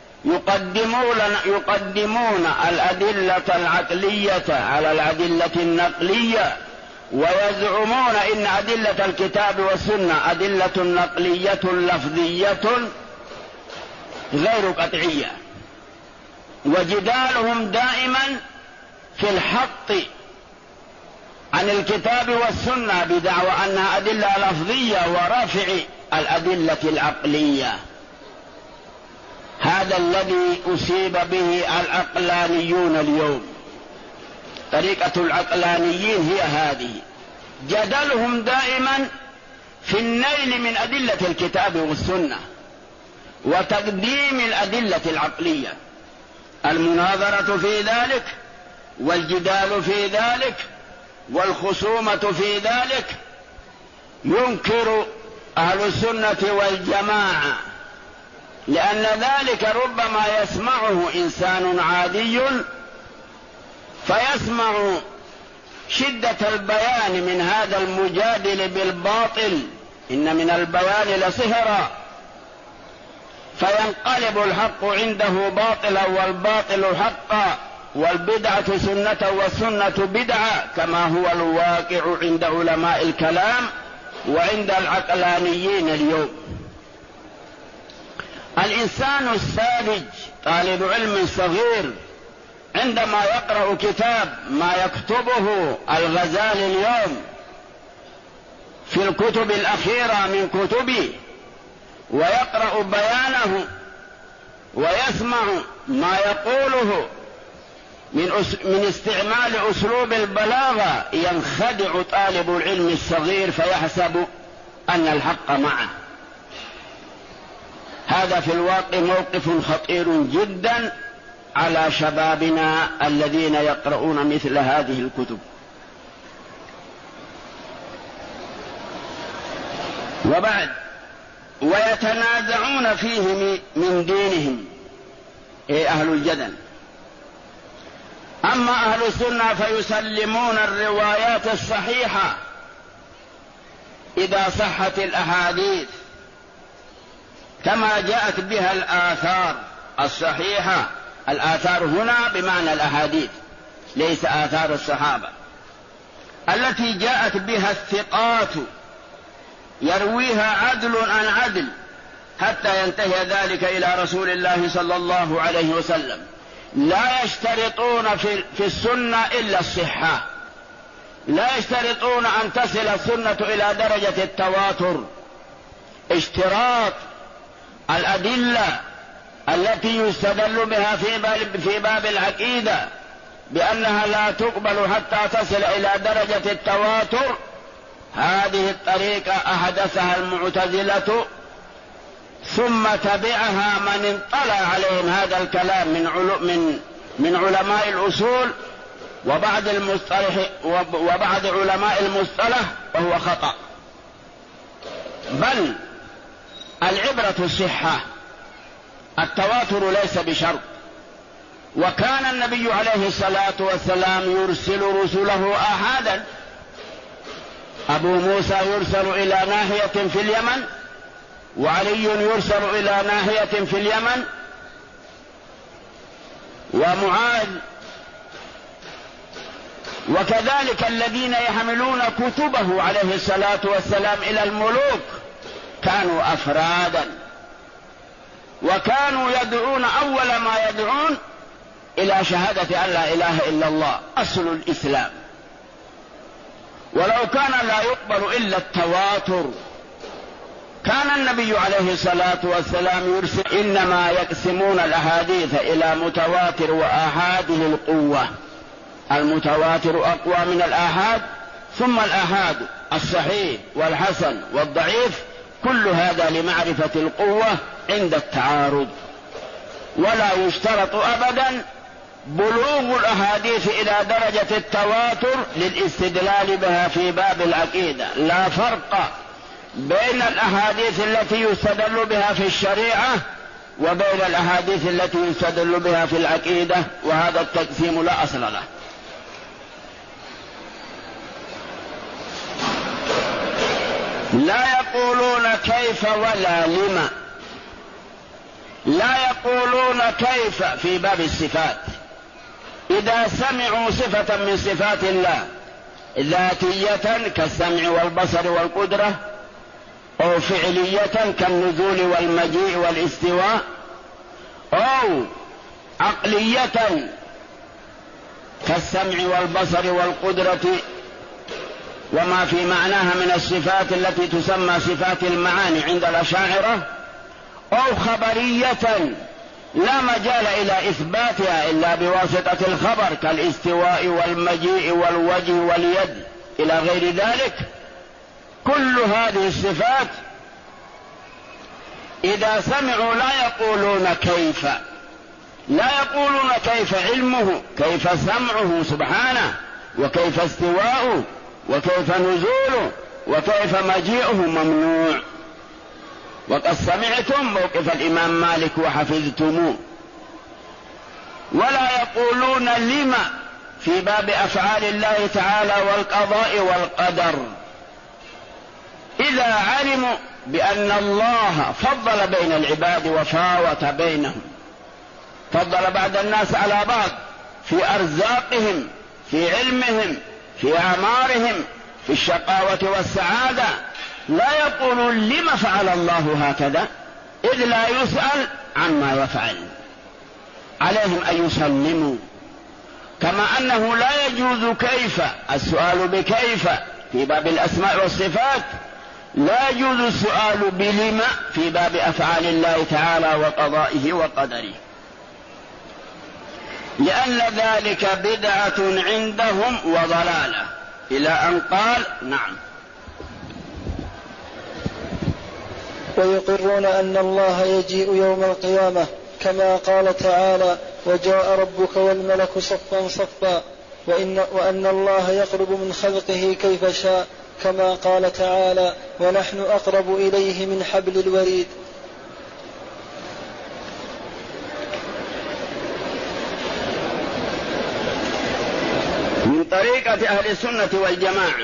يقدمون الأدلة العقلية على الأدلة النقلية، ويزعمون إن أدلة الكتاب والسنة أدلة نقلية لفظية غير قطعية. وجدالهم دائما في الحط عن الكتاب والسنة بدعوى أنها أدلة لفظية ورفع الأدلة العقلية. هذا الذي أصيب به العقلانيون اليوم. طريقة العقلانيين هي هذه، جدلهم دائما في النيل من أدلة الكتاب والسنة وتقديم الأدلة العقلية. المناظرة في ذلك، والجدال في ذلك، والخصومة في ذلك ينكر أهل السنة والجماعة، لأن ذلك ربما يسمعه إنسان عادي فيسمع شدة البيان من هذا المجادل بالباطل، إن من البيان لسحرا، فينقلب الحق عنده باطلا والباطل حقا، والبدعة سنة والسنة بدعة، كما هو الواقع عند علماء الكلام وعند العقلانيين اليوم. الإنسان الساذج طالب علم صغير عندما يقرأ كتاب ما يكتبه الغزالي اليوم في الكتب الأخيرة من كتبه، ويقرأ بيانه ويسمع ما يقوله من استعمال أسلوب البلاغة، ينخدع طالب العلم الصغير فيحسب أن الحق معه. هذا في الواقع موقف خطير جدا على شبابنا الذين يقرؤون مثل هذه الكتب. وبعد ويتنازعون فيه من دينهم أهل الجدل. أما أهل السنة فيسلمون الروايات الصحيحة إذا صحت الأحاديث كما جاءت بها الآثار الصحيحة. الآثار هنا بمعنى الأحاديث، ليس آثار الصحابة، التي جاءت بها الثقات يرويها عدل عن عدل حتى ينتهي ذلك إلى رسول الله صلى الله عليه وسلم. لا يشترطون في السنة إلا الصحة، لا يشترطون أن تصل السنة إلى درجة التواتر. اشتراط الأدلة التي يستدل بها في باب العقيدة بأنها لا تقبل حتى تصل إلى درجة التواتر، هذه الطريقة أحدثها المعتزلة، ثم تبعها من انطلع عليهم هذا الكلام من علماء الأصول وبعض علماء المصطلح، وهو خطأ. بل العبرة الصحة، التواتر ليس بشرط. وكان النبي عليه الصلاة والسلام يرسل رسله آحادا. أبو موسى يرسل إلى ناحية في اليمن، وعلي يرسل إلى ناحية في اليمن، ومعاذ، وكذلك الذين يحملون كتبه عليه الصلاة والسلام إلى الملوك كانوا أفرادا، وكانوا يدعون أول ما يدعون إلى شهادة أن لا إله إلا الله، أصل الإسلام. ولو كان لا يقبل إلا التواتر كان النبي عليه الصلاة والسلام يرسل. إنما يقسمون الأحاديث إلى متواتر وآحاد للقوة، المتواتر أقوى من الآحاد، ثم الآحاد الصحيح والحسن والضعيف، كل هذا لمعرفة القوة عند التعارض. ولا يشترط أبدا بلوغ الأحاديث إلى درجة التواتر للاستدلال بها في باب العقيدة. لا فرق بين الأحاديث التي يستدل بها في الشريعة وبين الأحاديث التي يستدل بها في العقيدة، وهذا التقسيم لا أصل له. لا يقولون كيف ولا لما، لا يقولون كيف في باب الصفات إذا سمعوا صفة من صفات الله ذاتية كالسمع والبصر والقدرة، أو فعلية كالنزول والمجيء والاستواء، أو عقلية كالسمع والبصر والقدرة وما في معناها من الصفات التي تسمى صفات المعاني عند الأشاعرة، أو خبرية لا مجال إلى إثباتها إلا بواسطة الخبر كالاستواء والمجيء والوجه واليد إلى غير ذلك. كل هذه الصفات إذا سمعوا لا يقولون كيف، لا يقولون كيف علمه، كيف سمعه سبحانه، وكيف استواؤه، وكيف نزوله، وكيف مجيئه، ممنوع. وقد سمعتم موقف الإمام مالك وحفظتموه. ولا يقولون لما في باب أفعال الله تعالى والقضاء والقدر إذا علموا بأن الله فضل بين العباد وفاوت بينهم، فضل بعض الناس على بعض في أرزاقهم، في علمهم، في أعمارهم، في الشقاوة والسعادة. لا يقولون لما فعل الله هكذا، إذ لا يسأل عما يفعل، عليهم أن يسلموا. كما أنه لا يجوز كيف، السؤال بكيف في باب الأسماء والصفات، لا يجوز السؤال بلما في باب أفعال الله تعالى وقضائه وقدره، لأن ذلك بدعة عندهم وضلالة، إلى أن قال نعم. ويقرون أن الله يجيء يوم القيامة كما قال تعالى: وجاء ربك والملك صفا صفا، وأن الله يقرب من خلقه كيف شاء كما قال تعالى: ونحن أقرب إليه من حبل الوريد. من طريقة أهل السنة والجماعة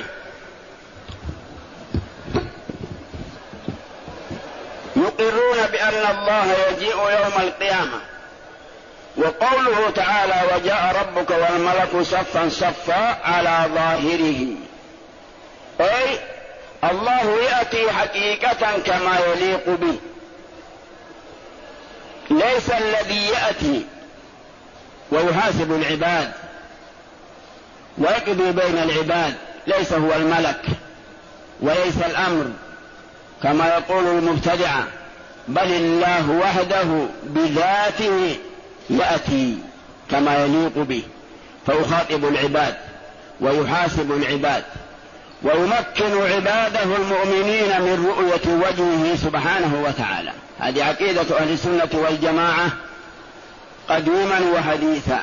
يقرون بأن الله يجيء يوم القيامة، وقوله تعالى: وجاء ربك والملك صفا صفا على ظاهره، أي الله يأتي حقيقة كما يليق به، ليس الذي يأتي ويحاسب العباد ويقضي بين العباد، ليس هو الملك وليس الأمر كما يقول المبتدعة، بل الله وحده بذاته يأتي كما يليق به، فيخاطب العباد ويحاسب العباد ويمكن عباده المؤمنين من رؤية وجهه سبحانه وتعالى. هذه عقيدة أهل السنة والجماعة قديما وحديثا.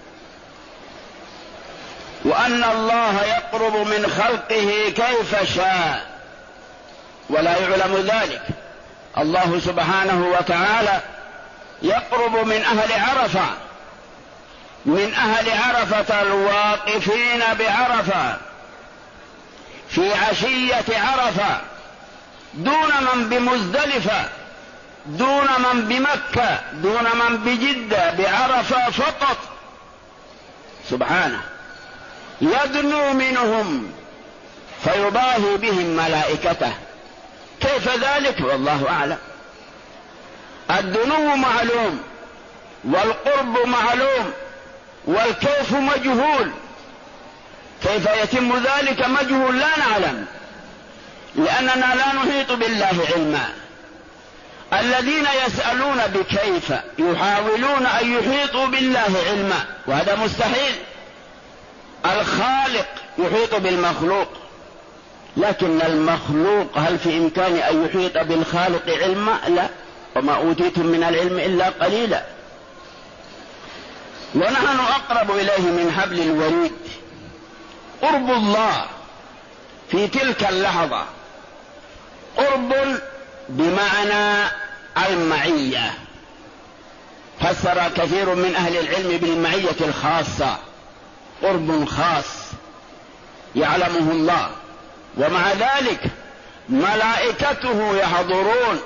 وأن الله يقرب من خلقه كيف شاء، ولا يعلم ذلك. الله سبحانه وتعالى يقرب من أهل عرفة، من أهل عرفة الواقفين بعرفة في عشية عرفة، دون من بمزدلفة، دون من بمكة، دون من بجدة، بعرفة فقط سبحانه، يدنو منهم فيباهي بهم ملائكته. كيف ذلك؟ والله أعلم. الدنو معلوم والقرب معلوم والكيف مجهول، كيف يتم ذلك مجهول لا نعلم، لأننا لا نحيط بالله علما. الذين يسألون بكيف يحاولون أن يحيطوا بالله علما، وهذا مستحيل. الخالق يحيط بالمخلوق، لكن المخلوق هل في إمكان أن يحيط بالخالق علما؟ لا، وما أوتيتم من العلم إلا قليلا. ونحن أقرب إليه من حبل الوريد. قرب الله في تلك اللحظة قرب بمعنى المعية، فسر كثير من أهل العلم بالمعية الخاصة، قرب خاص يعلمه الله، ومع ذلك ملائكته يحضرون.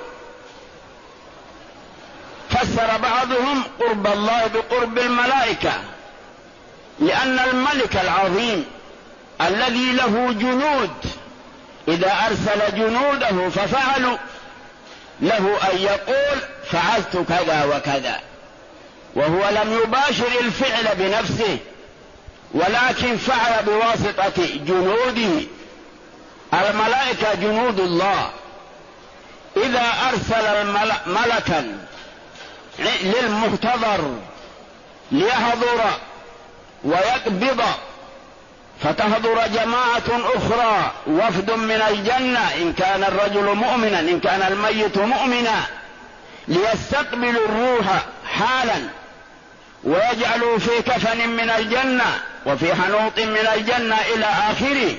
فسر بعضهم قرب الله بقرب الملائكة، لأن الملك العظيم الذي له جنود إذا أرسل جنوده ففعلوا له أن يقول فعلت كذا وكذا، وهو لم يباشر الفعل بنفسه ولكن فعل بواسطة جنوده. الملائكة جنود الله، إذا أرسل ملكا للمحتضر ليحضر ويقبض فتحضر جماعة أخرى وفد من الجنة، إن كان الرجل مؤمنا إن كان الميت مؤمنا، ليستقبلوا الروح حالا ويجعلوا في كفن من الجنة وفي حنوط من الجنة إلى آخره.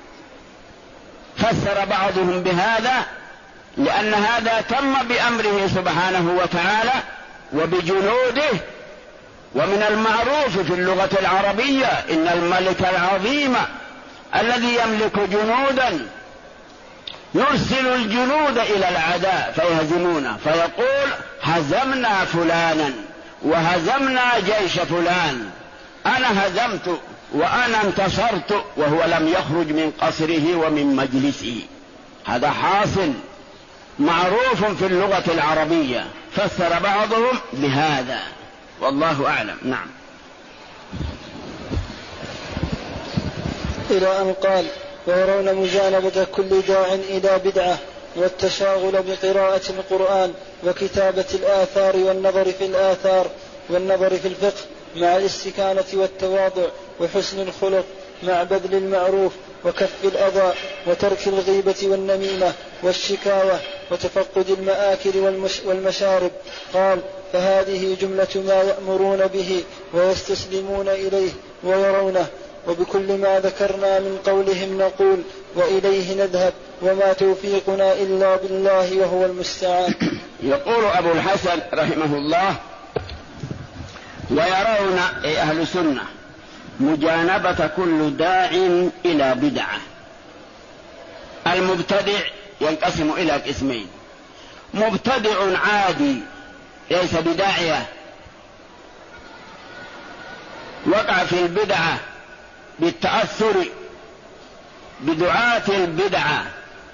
فسر بعضهم بهذا لأن هذا تم بأمره سبحانه وتعالى وبجنوده. ومن المعروف في اللغة العربية إن الملك العظيم الذي يملك جنودا يرسل الجنود إلى العداء فيهزمونه، فيقول هزمنا فلانا وهزمنا جيش فلان، أنا هزمت وأنا انتصرت، وهو لم يخرج من قصره ومن مجلسه. هذا حاصل معروف في اللغة العربية، فسر بعضهم بهذا والله أعلم. نعم. إلى أن قال ويرون مجانبة كل داع إلى بدعة والتشاغل بقراءة القرآن وكتابة الآثار والنظر في الآثار والنظر في الفقه مع الاستكانة والتواضع وحسن الخلق مع بذل المعروف وكف الأذى وترك الغيبة والنميمة والشكاوة وتفقد المآكل والمشارب. قال فهذه جملة ما يأمرون به ويستسلمون إليه ويرونه، وبكل ما ذكرنا من قولهم نقول وإليه نذهب وما توفيقنا إلا بالله وهو المستعان. يقول أبو الحسن رحمه الله ويرون أي أهل السنة مجانبة كل داع إلى بدعة. المبتدع ينقسم إلى قسمين: مبتدع عادي ليس بداعية، وقع في البدعة بالتأثر بدعاة البدعة،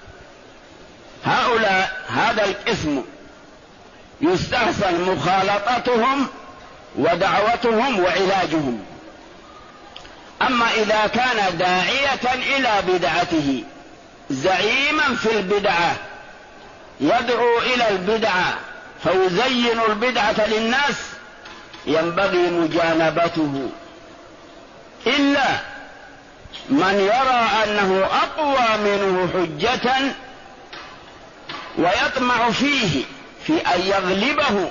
هؤلاء هذا القسم يستحسن مخالطتهم ودعوتهم وعلاجهم. أما إذا كان داعية إلى بدعته زعيما في البدعة يدعو إلى البدعة فيزين البدعة للناس ينبغي مجانبته، إلا من يرى أنه أقوى منه حجة ويطمع فيه في أن يغلبه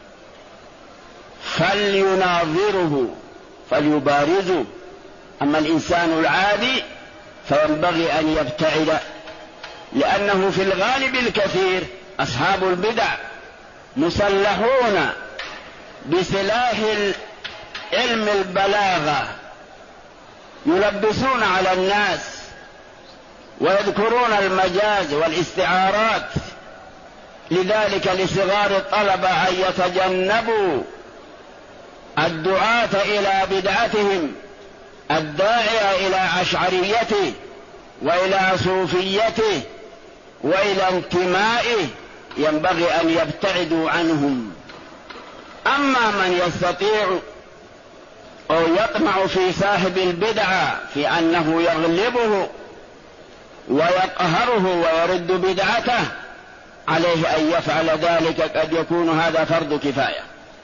فليناظره فليبارزه. أما الإنسان العادي فينبغي أن يبتعد، لأنه في الغالب الكثير أصحاب البدع مسلحون بسلاح علم البلاغة، يلبسون على الناس ويذكرون المجاز والاستعارات. لذلك لصغار الطلبة أن يتجنبوا الدعاة إلى بدعتهم، الداعية إلى أشعريته وإلى صوفيته وإلى انتمائه ينبغي أن يبتعدوا عنهم. أما من يستطيع أو يطمع في صاحب البدعة في أنه يغلبه ويقهره ويرد بدعته عليه أن يفعل ذلك، قد يكون هذا فرض كفاية.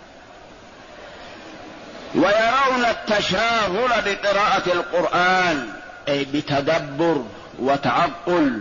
ويرون التشاغل بقراءة القرآن أي بتدبر وتعقل،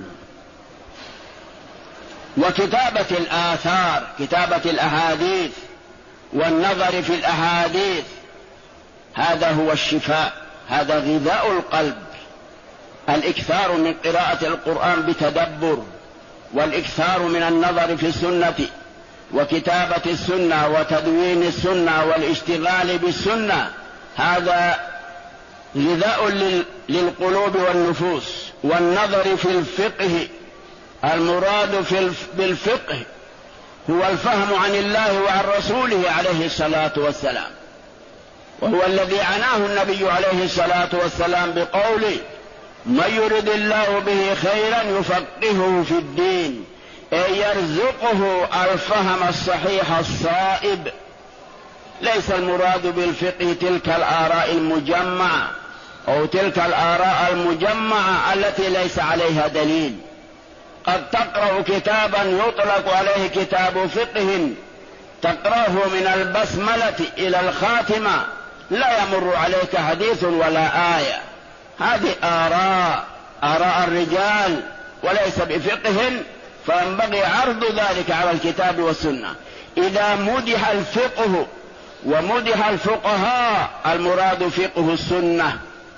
وكتابة الآثار كتابة الأحاديث والنظر في الأحاديث هذا هو الشفاء، هذا غذاء القلب. الإكثار من قراءة القرآن بتدبر، والإكثار من النظر في السنة وكتابة السنة وتدوين السنة والاشتغال بالسنة، هذا غذاء للقلوب والنفوس. والنظر في الفقه، المراد بالفقه هو الفهم عن الله وعن رسوله عليه الصلاة والسلام، وهو الذي عناه النبي عليه الصلاة والسلام بقوله: من يرد الله به خيرا يفقهه في الدين، أي يرزقه الفهم الصحيح الصائب. ليس المراد بالفقه تلك الآراء المجمعة أو تلك الآراء المجمعة التي ليس عليها دليل. قد تقرأ كتابا يطلق عليه كتاب فقه، تقرأه من البسملة إلى الخاتمة، لا يمر عليك حديث ولا آية. هذه آراء الرجال وليس بفقه، فينبغي عرض ذلك على الكتاب والسنة. إذا مدح الفقه ومدح الفقهاء، المراد فقه السنة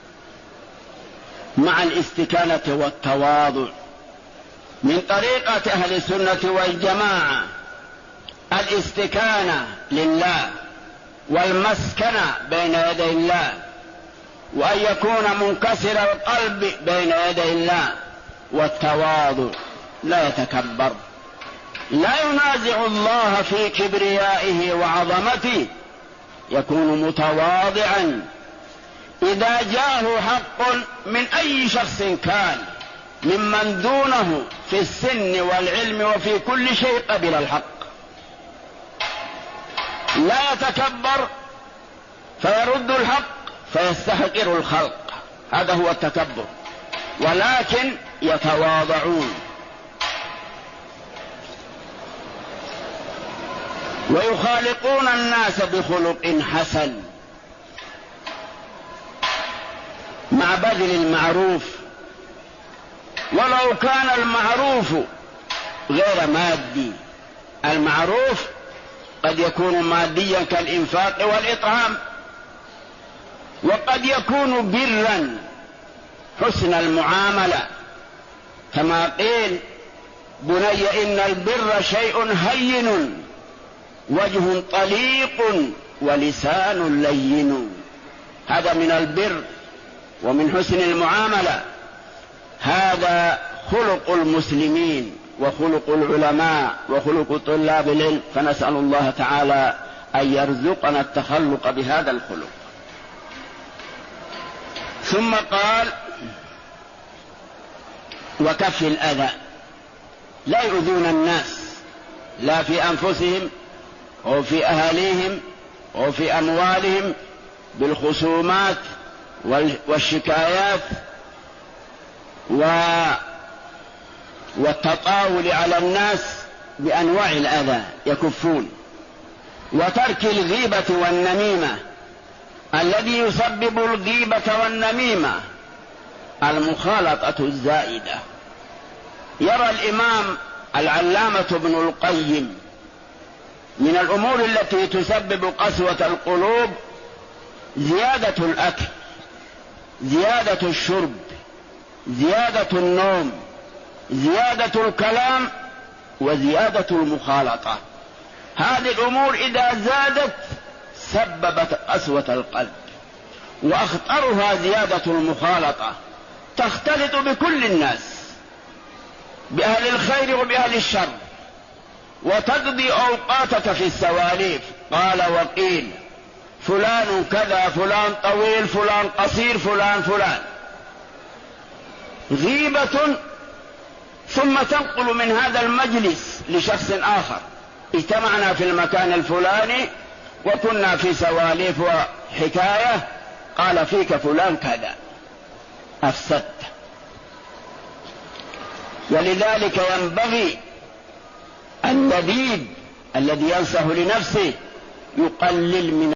مع الاستكانة والتواضع. من طريقة أهل السنة والجماعة الاستكانة لله والمسكنة بين يدي الله، وأن يكون منكسر القلب بين يدي الله، والتواضع، لا يتكبر، لا ينازع الله في كبريائه وعظمته، يكون متواضعا. إذا جاءه حق من أي شخص كان ممن دونه في السن والعلم وفي كل شيء، قبل الحق، لا يتكبر فيرد الحق فيستحقر الخلق، هذا هو التكبر، ولكن يتواضعون. ويخالقون الناس بخلق حسن، مع بذل المعروف، ولو كان المعروف غير مادي. المعروف قد يكون ماديا كالإنفاق والإطعام، وقد يكون برا حسن المعاملة، كما قيل: بني إن البر شيء هين، وجه طليق ولسان لين. هذا من البر ومن حسن المعاملة. هذا خلق المسلمين وخلق العلماء وخلق طلاب العلم، فنسأل الله تعالى أن يرزقنا التخلق بهذا الخلق. ثم قال: وكف الأذى، لا يؤذون الناس، لا في أنفسهم أو في أهاليهم أو في أموالهم، بالخصومات والشكايات والتطاول على الناس بأنواع الأذى، يكفون. وترك الغيبة والنميمة. الذي يسبب الغيبة والنميمة المخالطة الزائدة. يرى الإمام العلامة ابن القيم من الأمور التي تسبب قسوة القلوب زيادة الأكل، زيادة الشرب، زيادة النوم، زيادة الكلام، وزيادة المخالطة. هذه الأمور إذا زادت سببت قسوة القلب، وأخطرها زيادة المخالطة، تختلط بكل الناس، بأهل الخير وبأهل الشر، وتقضي أوقاتك في السواليف. قال وقيل: فلان كذا، فلان طويل، فلان قصير، فلان. غيبة، ثم تنقل من هذا المجلس لشخص آخر: اجتمعنا في المكان الفلاني وكنا في سواليف وحكاية، قال فيك فلان كذا، أفسدت. ولذلك ينبغي اللبيب الذي ينصح لنفسه يقلل من